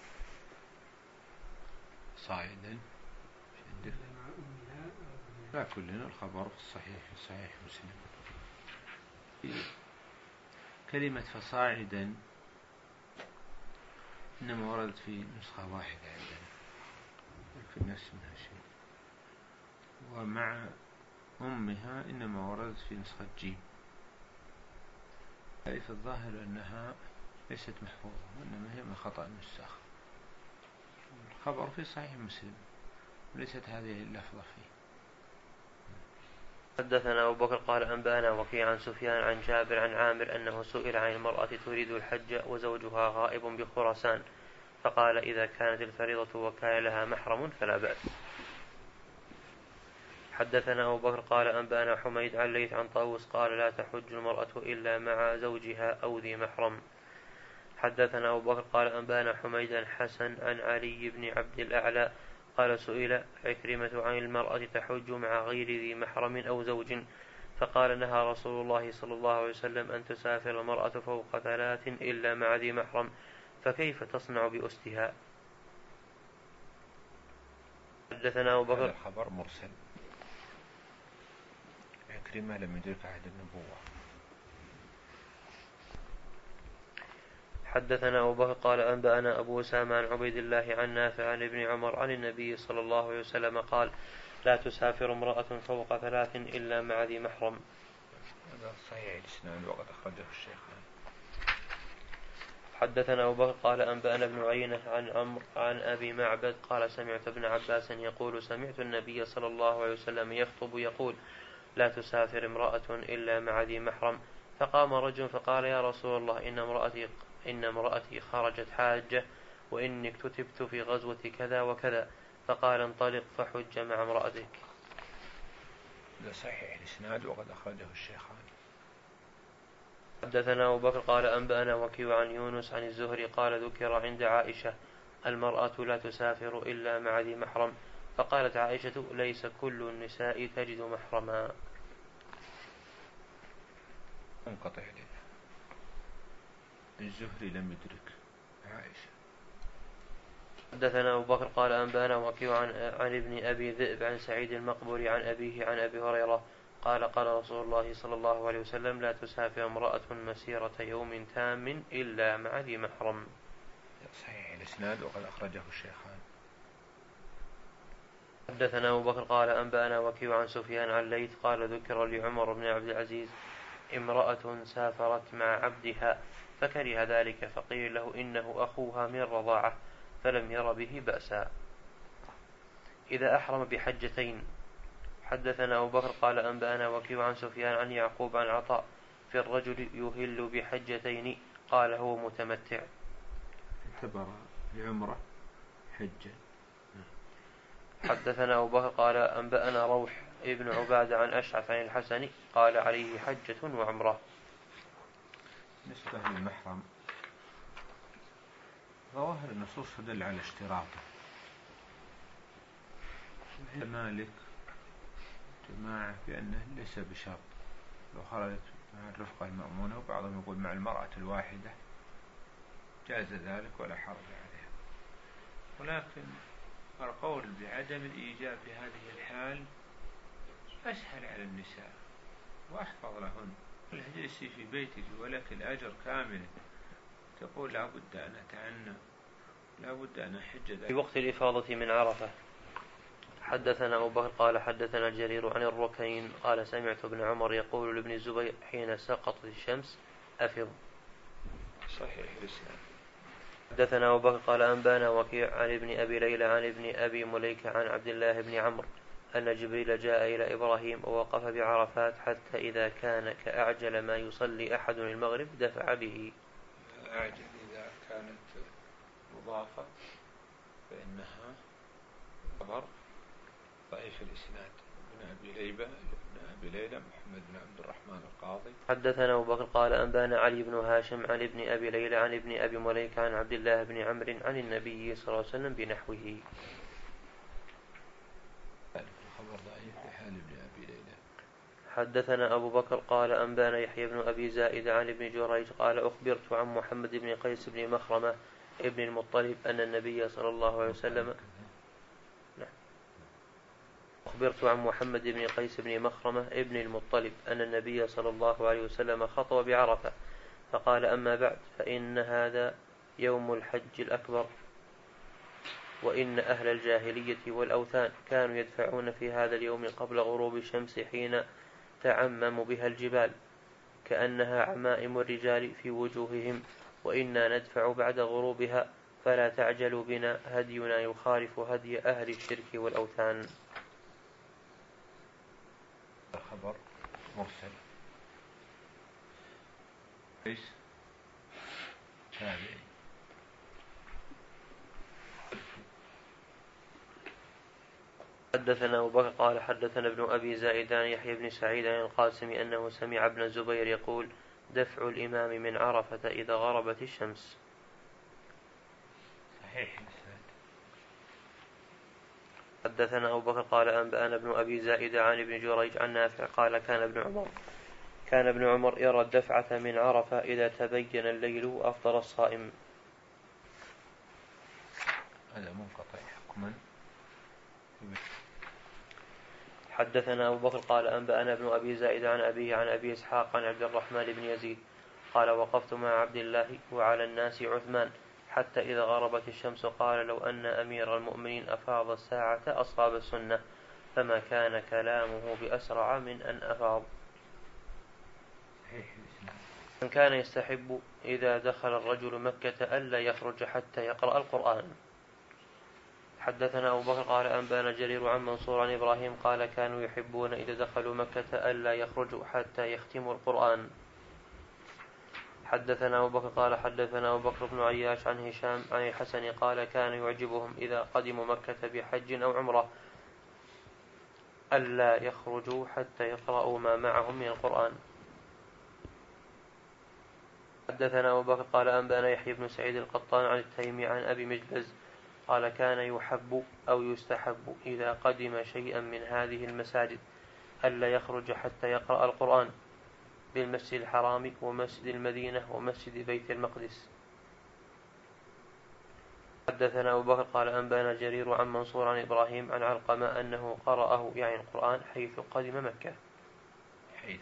صاعدا لا كلنا الخبر في الصحيح في صحيح مسلم. كلمة فصاعدا إنما وردت في نسخة واحدة عندنا في النفس منها شيء، ومع أمها إنما وردت في نسخة جيم. في الظاهر أنها ليست محفوظة وإنما هي من خطأ النساخ. الخبر في صحيح مسلم وليست هذه اللفظة فيه. حدثنا أبو بكر قال أنبأنا وكيع عن سفيان عن جابر عن عامر أنه سئل عن المرأة تريد الحج وزوجها غائب بخراسان، فقال إذا كانت الفريضة وكان لها محرم فلا بأس. حدثنا أبو بكر قال أنبأنا حميد عن ليث عن طاووس قال لا تحج المرأة إلا مع زوجها أو ذي محرم. حدثنا أبو بكر قال أنبأنا حميد عن حسن عن علي بن عبد الأعلى قال سئل عكرمة عن المرأة تحج مع غير ذي محرم أو زوج، فقال نهى رسول الله صلى الله عليه وسلم أن تسافر المرأة فوق ثلاث إلا مع ذي محرم، فكيف تصنع بأستها؟ حدثنا أبو بكر. هذا الخبر مرسل، عكرمة لم يدرك عهد النبوة. حدثنا أبو بكر قال أنبأنا أبو أسامة عن عبيد الله عن نافع عن ابن عمر عن النبي صلى الله عليه وسلم قال لا تسافر امرأة فوق ثلاث إلا مع ذي محرم. هذا صحيح الإسناد وقد أخرجه الشيخان. حدثنا أبو بكر قال أنبأنا ابن عيينة عن عمرو عن أبي معبد قال سمعت ابن عباس يقول سمعت النبي صلى الله عليه وسلم يخطب يقول لا تسافر امرأة إلا مع ذي محرم، فقام رجل فقال يا رسول الله إن امرأتي إن امرأتي خرجت حاجة وإني اكتتبت في غزوة كذا وكذا، فقال انطلق فحج مع امرأتك. هذا صحيح الإسناد وقد أخرجه الشيخان. حدثنا أبو بكر قال أنبأنا وكيع عن يونس عن الزهري قال ذكر عند عائشة المرأة لا تسافر إلا مع ذي محرم، فقالت عائشة ليس كل النساء تجد محرما. انقطع لنا الزهري لم يدرك عائشة. حدثنا أبو بكر قال أنبأنا وكيع عن, عن ابن أبي ذئب عن سعيد المقبري عن أبيه عن أبي هريرة قال قال رسول الله صلى الله عليه وسلم لا تسافر امرأة مسيرة يوم تام إلا مع ذي محرم. صحيح الإسناد وقد أخرجه الشيخان. حدثنا أبو بكر قال أنبأنا وكيع عن سفيان عن ليث قال ذكر لعمر بن عبد العزيز امرأة سافرت مع عبدها فكره ذلك، فقيل له إنه أخوها من رضاعة فلم ير به بأسا. إذا أحرم بحجتين. حدثنا أبو بكر قال أنبأنا وكيع عن سفيان عن يعقوب عن عطاء في الرجل يهل بحجتين قال هو متمتع. اعتبر بعمرة حجة. حدثنا أبو بكر قال أنبأنا روح ابن عبادة عن أشعث عن الحسن قال عليه حجة وعمرة. بالنسبة للمحرم ظواهر النصوص تدل على اشتراطه. مالك جماعة بأنه ليس بشرط لو خرجت مع الرفقة المأمونة، وبعضهم يقول مع المرأة الواحدة جاز ذلك ولا حرج عليها، ولكن القول بعدم الإيجاب في هذه الحال أسهل على النساء وأحفظ لهن. اجلسي في بيتك ولك الأجر كامل، تقول لا بد أن أتعنى لا بد أن أحج في وقت الإفاضة من عرفة. حدثنا أبو بكر قال حدثنا جرير عن الركين قال سمعت ابن عمر يقول لابن الزبير حين سقطت الشمس أفض. صحيح الإسلام. حدثنا أبو بكر قال أنبانا وكيع عن ابن أبي ليلى عن ابن أبي مليكة عن عبد الله بن عمرو أن جبريل جاء إلى إبراهيم ووقف بعرفات حتى إذا كان كأعجل ما يصلي أحد المغرب دفع به. أعجل إذا كانت مضافة فإنها خبر ضعيف الإسناد. ابن أبي ليلى ابن أبي ليلى محمد بن عبد الرحمن القاضي. حدثنا أبو بكر قال أنبانا علي بن هاشم عن ابن أبي ليلى عن ابن أبي مليكة عن عبد الله بن عمرو عن النبي صلى الله عليه وسلم بنحوه. خبر ضعيف في حال ابن أبي ليلى. حدثنا أبو بكر قال أنبانا يحيى بن أبي زائد عن ابن جريج قال أخبرت عن محمد بن قيس بن مخرمة ابن المطلب أن النبي صلى الله عليه وسلم أخبرت عن محمد بن قيس بن مخرمة ابن المطلب أن النبي صلى الله عليه وسلم خطب بعرفة فقال أما بعد فإن هذا يوم الحج الأكبر وإن أهل الجاهلية والأوثان كانوا يدفعون في هذا اليوم قبل غروب الشمس حين تعمم بها الجبال كأنها عمائم الرجال في وجوههم وإنا ندفع بعد غروبها فلا تعجلوا بنا هدينا يخالف هدي أهل الشرك والأوثان. خبر مرسل ايش تابعي. حدثنا أبو بكر قال حدثنا ابن أبي زائد عن يحيى بن سعيد عن القاسم أنه سمع ابن الزبير يقول دفع الإمام من عرفة إذا غربت الشمس. صحيح. حدثنا أبو بكر قال أنبأنا ابن أبي زائد عن ابن جريج عن نافع قال كان ابن عمر كان ابن عمر يرى الدفعة من عرفة إذا تبين الليل وأفطر الصائم. هذا منقطع حكما. حدثنا أبو بكر قال أنبأنا ابن أبي زائد عن أبيه عن أبي إسحاق عن عبد الرحمن بن يزيد قال وقفت مع عبد الله وعلى الناس عثمان حتى إذا غربت الشمس قال لو أن أمير المؤمنين أفاض الساعة أصاب السنة فما كان كلامه بأسرع من أن أفاض. من كان يستحب إذا دخل الرجل مكة ألا يخرج حتى يقرأ القرآن. حدثنا أبو بكر قال أنبانا جرير عن منصور عن إبراهيم قال كانوا يحبون إذا دخلوا مكة ألا يخرجوا حتى يختموا القرآن. حدثنا أبو بكر قال حدثنا أبو بكر بن عياش عن هشام عن الحسن قال كان يعجبهم إذا قدموا مكة بحج أو عمرة ألا يخرجوا حتى يقرأوا ما معهم من القرآن. حدثنا أبو بكر قال أنبانا يحيى بن سعيد القطان عن التيمي عن أبي مجلز قال كان يحب أو يستحب إذا قدم شيئا من هذه المساجد ألا يخرج حتى يقرأ القرآن بالمسجد الحرام ومسجد المدينة ومسجد بيت المقدس. حدثنا أبو بكر قال أنبانا جرير عن منصور عن إبراهيم عن علقمة أنه قرأه يعني القرآن حيث قدم مكة. حيث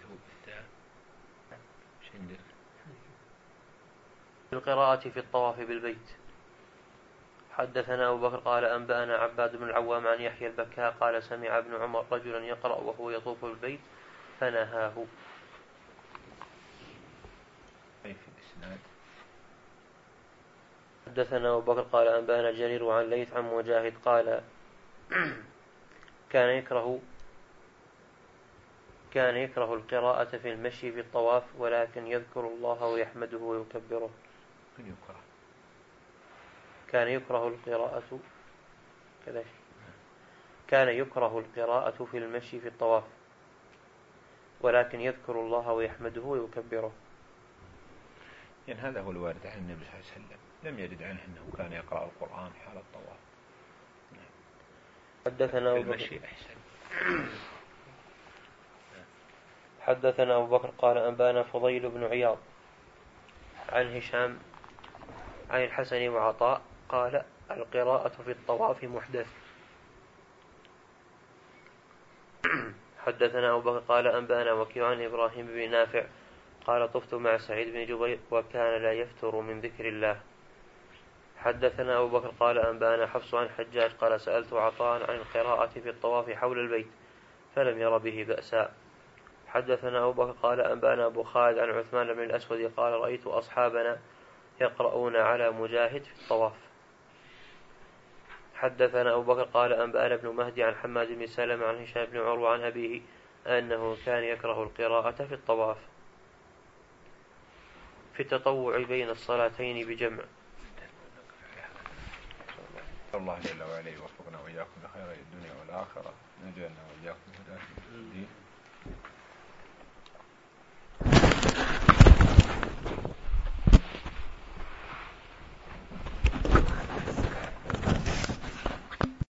القراءة في الطواف بالبيت. حدثنا أبو بكر قال أنبأنا عباد بن العوام عن يحيى البكاء قال سمع ابن عمر رجلا يقرأ وهو يطوف بالبيت فنهاه. حدثنا أبو بكر قال أنبأنا جرير عن ليث عن مجاهد قال كان يكره كان يكره القراءة في المشي في الطواف ولكن يذكر الله ويحمده ويكبره. كان يكره القراءة كذا كان يكره القراءة في المشي في الطواف ولكن يذكر الله ويحمده ويكبره. يعني هذا هو الوارد عن النبي صلى الله عليه وسلم لم يرد عنه أنه كان يقرأ القرآن حال الطواف. حدثنا أبو بكر حدثنا أبو بكر قال أنبانا فضيل بن عياض عن هشام عن الحسن وعطاء قال القراءة في الطواف محدث. حدثنا أبو بكر قال أنبانا وكيع عن إبراهيم بن نافع قال طفت مع سعيد بن جبير وكان لا يفتر من ذكر الله. حدثنا أبو بكر قال أنبانا حفص عن حجاج قال سألت عطاء عن القراءة في الطواف حول البيت فلم ير به بأسا. حدثنا أبو بكر قال أنبانا أبو خالد عن عثمان بن الأسود قال رأيت أصحابنا يقرؤون على مجاهد في الطواف. حدثنا أبو بكر قال أنبأنا ابن مهدي عن حماد بن سلمة عن هشام بن عروة عن أبيه أنه كان يكره القراءة في الطواف في التطوع بين الصلاتين بجمع. الله جل وعلا يوفقنا وإياكم لخير الدنيا والآخرة نجعلنا وإياكم هداة الدين.